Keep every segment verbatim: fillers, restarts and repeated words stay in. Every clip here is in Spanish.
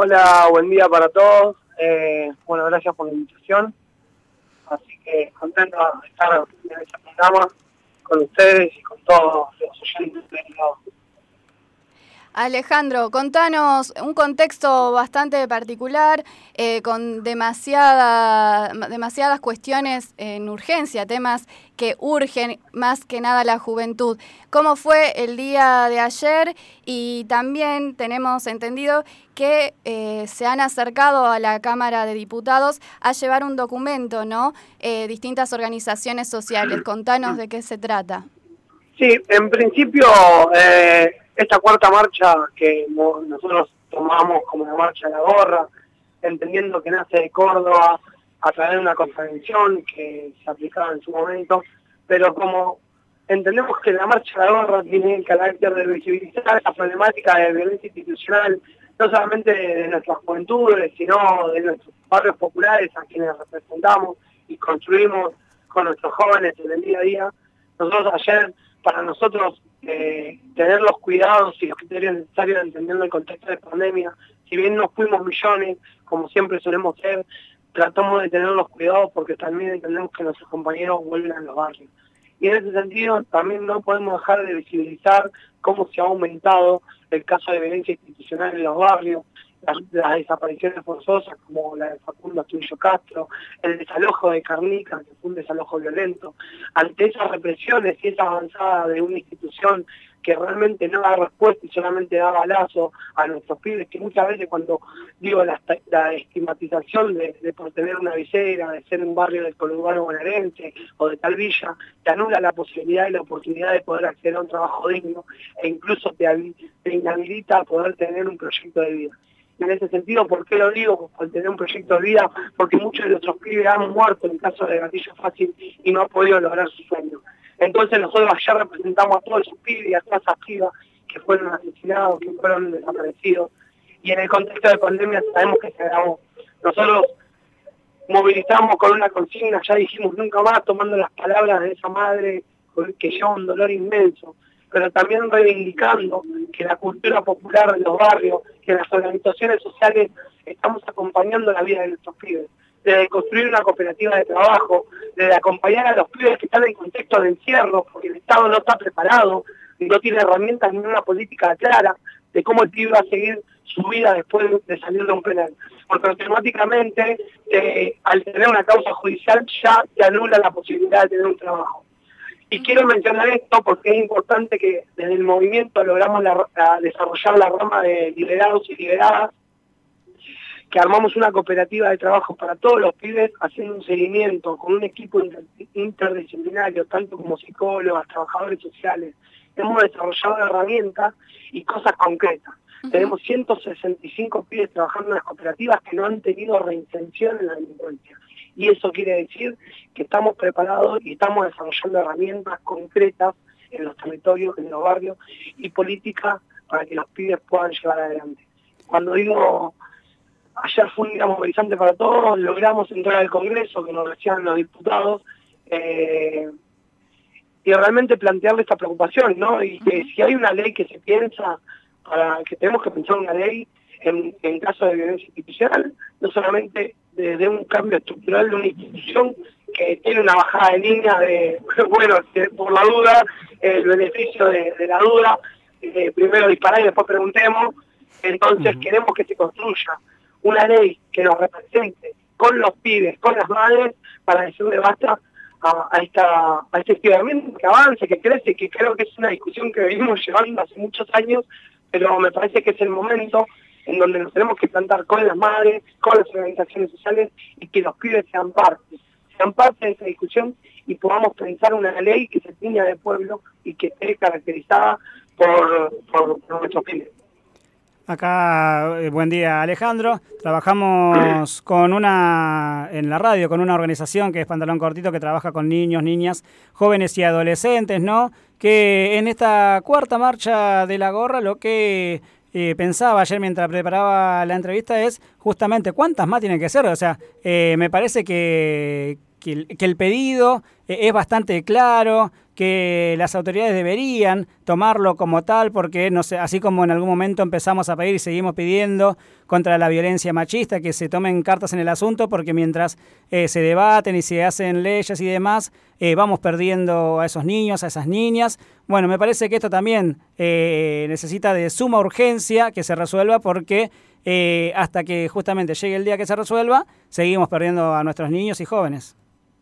Hola, buen día para todos. Eh, bueno, gracias por la invitación. Así que contento de estar en este programa con ustedes y con todos los oyentes de lado. Alejandro, contanos un contexto bastante particular, eh, con demasiada, demasiadas cuestiones en urgencia, temas que urgen más que nada a la juventud. ¿Cómo fue el día de ayer? Y también tenemos entendido que eh, se han acercado a la Cámara de Diputados a llevar un documento, ¿no? Eh, distintas organizaciones sociales. Contanos de qué se trata. Sí, en principio, eh, esta cuarta marcha que nosotros tomamos como la marcha de la gorra, entendiendo que nace de Córdoba a través de una contravención que se aplicaba en su momento, pero como entendemos que la marcha de la gorra tiene el carácter de visibilizar la problemática de violencia institucional, no solamente de nuestras juventudes, sino de nuestros barrios populares a quienes representamos y construimos con nuestros jóvenes en el día a día. Nosotros ayer, para nosotros, eh, tener los cuidados y los criterios necesarios entendiendo el contexto de pandemia, si bien no fuimos millones, como siempre solemos ser, tratamos de tener los cuidados porque también entendemos que nuestros compañeros vuelven a los barrios. Y en ese sentido también no podemos dejar de visibilizar cómo se ha aumentado el caso de violencia institucional en los barrios, las, las desapariciones forzosas como la de Facundo Astudillo Castro, el desalojo de Carnica, que fue un desalojo violento. Ante esas represiones y esa avanzada de una institución que realmente no da respuesta y solamente da balazo a nuestros pibes, que muchas veces cuando digo la, la estigmatización de, de por tener una visera, de ser un barrio del conurbano bonaerense o de tal villa, te anula la posibilidad y la oportunidad de poder acceder a un trabajo digno e incluso te, te inhabilita a poder tener un proyecto de vida. En ese sentido, ¿por qué lo digo? Por tener un proyecto de vida, porque muchos de nuestros pibes han muerto en caso de gatillo fácil y no han podido lograr su sueño. Entonces nosotros ayer representamos a todos esos pibes y a todas esas pibas que fueron asesinados, que fueron desaparecidos. Y en el contexto de pandemia sabemos que se agravó. Nosotros movilizamos con una consigna, ya dijimos nunca más, tomando las palabras de esa madre que lleva un dolor inmenso, pero también reivindicando que la cultura popular de los barrios, que las organizaciones sociales estamos acompañando la vida de nuestros pibes, desde construir una cooperativa de trabajo, desde acompañar a los pibes que están en contexto de encierro, porque el Estado no está preparado, y no tiene herramientas ni una política clara de cómo el pibe va a seguir su vida después de salir de un penal. Porque automáticamente, eh, al tener una causa judicial, ya te anula la posibilidad de tener un trabajo. Y quiero mencionar esto porque es importante que desde el movimiento logramos la, la, desarrollar la rama de liberados y liberadas, que armamos una cooperativa de trabajo para todos los pibes, haciendo un seguimiento con un equipo inter, interdisciplinario, tanto como psicólogas, trabajadores sociales. Hemos desarrollado herramientas y cosas concretas. Uh-huh. Tenemos ciento sesenta y cinco pibes trabajando en las cooperativas que no han tenido reinserción en la delincuencia. Y eso quiere decir que estamos preparados y estamos desarrollando herramientas concretas en los territorios, en los barrios y políticas para que los pibes puedan llevar adelante. Cuando digo, ayer fue un día movilizante para todos, logramos entrar al Congreso, que nos decían los diputados, eh, y realmente plantearle esta preocupación, ¿no? Y que si hay una ley que se piensa, para que tenemos que pensar una ley en, en caso de violencia institucional, no solamente desde un cambio estructural de una institución que tiene una bajada de línea de, bueno, por la duda, el beneficio de, de la duda, eh, primero disparar y después preguntemos, entonces uh-huh. queremos que se construya una ley que nos represente con los pibes, con las madres, para decirle basta a, a, esta, a este estudiamiento que avance, que crece, que creo que es una discusión que venimos llevando hace muchos años, pero me parece que es el momento en donde nos tenemos que plantar con las madres, con las organizaciones sociales y que los pibes sean parte, sean parte de esa discusión y podamos pensar una ley que se tiña de pueblo y que esté caracterizada por, por, por nuestros pibes. Acá, eh, buen día Alejandro, trabajamos con una, en la radio, con una organización que es Pantalón Cortito, que trabaja con niños, niñas, jóvenes y adolescentes, ¿no? Que en esta cuarta marcha de la gorra lo que eh, pensaba ayer mientras preparaba la entrevista es justamente cuántas más tienen que ser, o sea, eh, me parece que, que, el, que el pedido eh, es bastante claro, que las autoridades deberían tomarlo como tal, porque no sé, así como en algún momento empezamos a pedir y seguimos pidiendo contra la violencia machista, que se tomen cartas en el asunto, porque mientras eh, se debaten y se hacen leyes y demás, eh, vamos perdiendo a esos niños, a esas niñas. Bueno, me parece que esto también eh, necesita de suma urgencia que se resuelva, porque eh, hasta que justamente llegue el día que se resuelva, seguimos perdiendo a nuestros niños y jóvenes.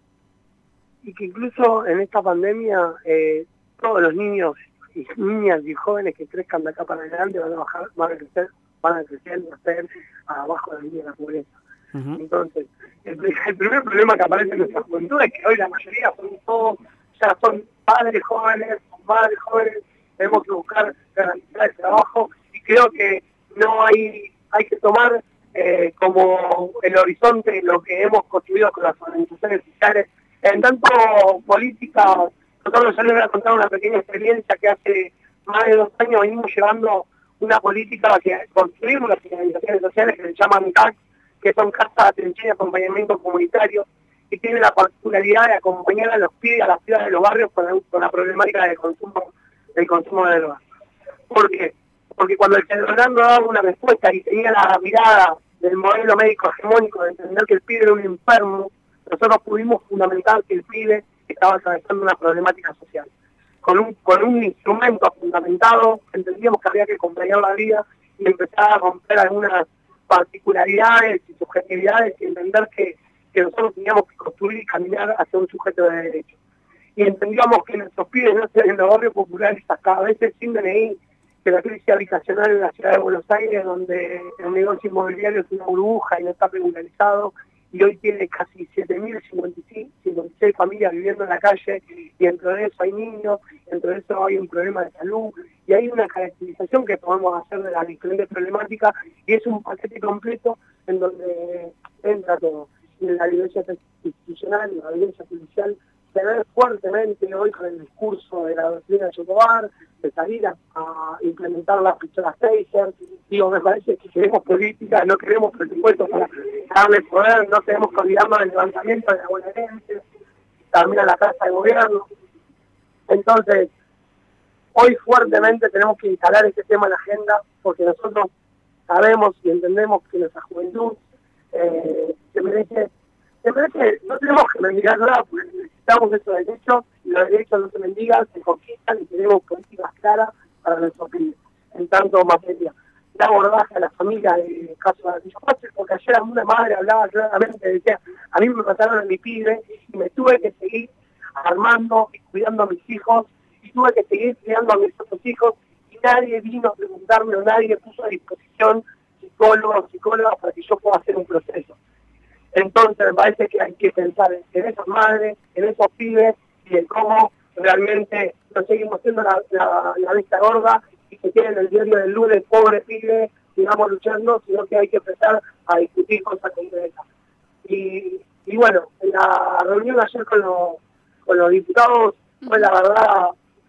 Y que incluso en esta pandemia eh, todos los niños y niñas y jóvenes que crezcan de acá para adelante van a bajar, van a crecer, van a crecer y hacer abajo de la línea de la pobreza. Uh-huh. Entonces, el, el primer problema que aparece en nuestra juventud es que hoy la mayoría son todos, ya son padres jóvenes, son madres jóvenes, tenemos que buscar garantizar el trabajo, y creo que no hay, hay que tomar eh, como el horizonte lo que hemos construido con las organizaciones sociales. En tanto política, nosotros ya les voy a contar una pequeña experiencia que hace más de dos años venimos llevando una política que construimos las organizaciones sociales que se llaman C A C, que son Casas de Atención y Acompañamiento Comunitario, y tienen la particularidad de acompañar a los pibes, a las ciudades de los barrios con la, con la problemática del consumo, del consumo de drogas. ¿Por qué? Porque cuando el ciudadano daba una respuesta y tenía la mirada del modelo médico hegemónico de entender que el pibe era un enfermo, nosotros pudimos fundamentar que el pibe estaba atravesando una problemática social. Con un, con un instrumento fundamentado, entendíamos que había que acompañar la vida y empezar a romper algunas particularidades y subjetividades y entender que, que nosotros teníamos que construir y caminar hacia un sujeto de derecho. Y entendíamos que nuestros pibes no en los barrios populares hasta a veces sin D N I, que la crisis habitacional en la ciudad de Buenos Aires, donde el negocio inmobiliario es una burbuja y no está regularizado, y hoy tiene casi siete mil cincuenta y seis familias viviendo en la calle, y dentro de eso hay niños, dentro de eso hay un problema de salud, y hay una caracterización que podemos hacer de las diferentes problemáticas, y es un paquete completo en donde entra todo. Y en la violencia institucional, la violencia policial, se ve fuertemente hoy con el discurso de la doctrina de Chocobar, de salir a, a implementar las pistolas Taser. Digo, me parece que queremos política, no queremos presupuestos para darle poder, no tenemos que olvidarnos del levantamiento de la bonaerense, también a la casa de gobierno. Entonces, hoy fuertemente tenemos que instalar este tema en la agenda, porque nosotros sabemos y entendemos que nuestra juventud eh, se merece, se merece, no tenemos que mendigar nada, porque necesitamos esos derechos, y los derechos no se mendigan, se conquistan, y tenemos políticas claras para nuestros pibes. En tanto materia de abordaje a la familia de caso de Atillo Fácil, porque ayer una madre hablaba claramente, decía, a mí me mataron a mi pibe y me tuve que seguir armando y cuidando a mis hijos, y tuve que seguir cuidando a mis otros hijos, y nadie vino a preguntarme, o nadie puso a disposición psicólogos, psicólogas para que yo pueda hacer un proceso. Entonces me parece que hay que pensar en esas madres, en esos pibes, y en cómo realmente no seguimos siendo la, la, la vista gorda y que tienen el diario del lunes, pobre pibe, sigamos luchando, sino que hay que empezar a discutir cosas concretas. Y, y bueno, en la reunión ayer con, lo, con los diputados fue la verdad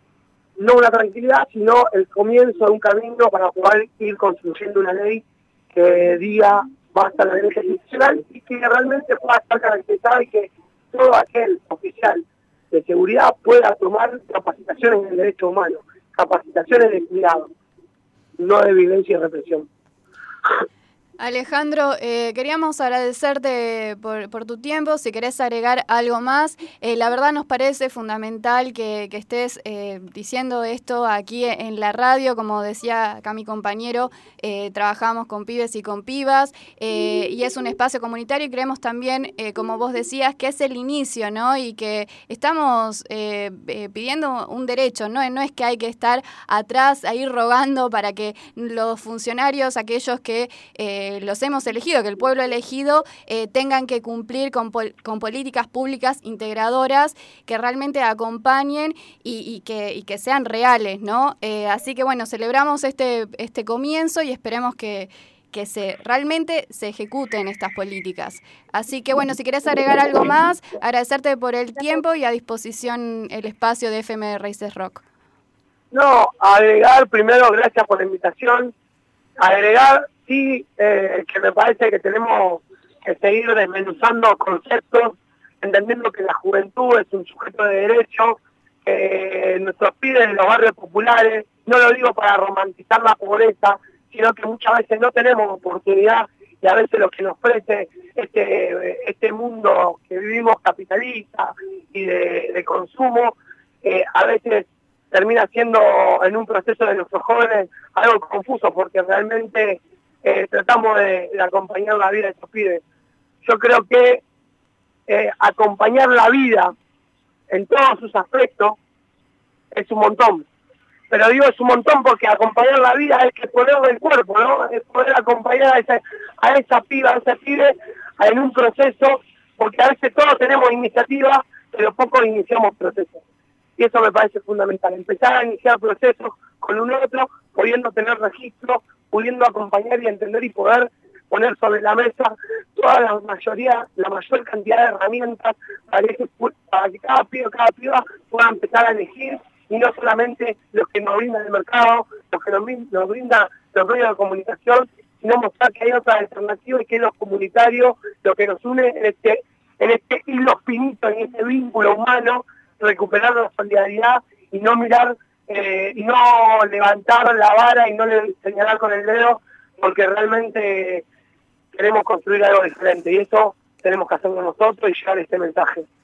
no una tranquilidad, sino el comienzo de un camino para poder ir construyendo una ley que diga basta la violencia institucional y que realmente pueda estar caracterizada y que todo aquel oficial de seguridad pueda tomar capacitaciones en el derecho humano, capacitaciones de cuidado, no de violencia y represión. Alejandro, eh, queríamos agradecerte por, por tu tiempo, si querés agregar algo más. Eh, la verdad nos parece fundamental que, que estés eh, diciendo esto aquí en la radio. Como decía acá mi compañero, eh, trabajamos con pibes y con pibas eh, y es un espacio comunitario, y creemos también, eh, como vos decías, que es el inicio, ¿no? Y que estamos eh, eh, pidiendo un derecho, ¿no? No es que hay que estar atrás ahí rogando para que los funcionarios, aquellos que... Eh, los hemos elegido, que el pueblo ha elegido, eh, tengan que cumplir con, pol con políticas públicas integradoras que realmente acompañen y, y, que, y que sean reales, ¿no? Eh, así que bueno, celebramos este, este comienzo y esperemos que, que se realmente se ejecuten estas políticas. Así que bueno, si querés agregar algo más, agradecerte por el tiempo y a disposición el espacio de F M Raíces Rock. No, agregar primero, gracias por la invitación, agregar sí, eh, que me parece que tenemos que seguir desmenuzando conceptos, entendiendo que la juventud es un sujeto de derecho, eh, nuestros pibes de los barrios populares, no lo digo para romantizar la pobreza, sino que muchas veces no tenemos oportunidad y a veces lo que nos ofrece este, este mundo que vivimos capitalista y de, de consumo, eh, a veces termina siendo en un proceso de nuestros jóvenes algo confuso, porque realmente eh, tratamos de, de acompañar la vida de estos pibes. Yo creo que eh, acompañar la vida en todos sus aspectos es un montón. Pero digo es un montón porque acompañar la vida es que ponerle el cuerpo, ¿no? Es poder acompañar a esa, a esa piba, a ese pibe en un proceso, porque a veces todos tenemos iniciativa, pero pocos iniciamos procesos. Y eso me parece fundamental, empezar a iniciar procesos con un otro, pudiendo tener registro, pudiendo acompañar y entender y poder poner sobre la mesa toda la mayoría, la mayor cantidad de herramientas para que, para que cada pibe, cada piba pueda empezar a elegir, y no solamente los que nos brindan el mercado, los que nos, nos brindan los medios de comunicación, sino mostrar que hay otras alternativas y que es lo comunitario, lo que nos une en este, en este hilo finito, en este vínculo humano, recuperar la solidaridad y no mirar, eh, y no levantar la vara y no señalar con el dedo, porque realmente queremos construir algo diferente y eso tenemos que hacerlo nosotros y llevar este mensaje.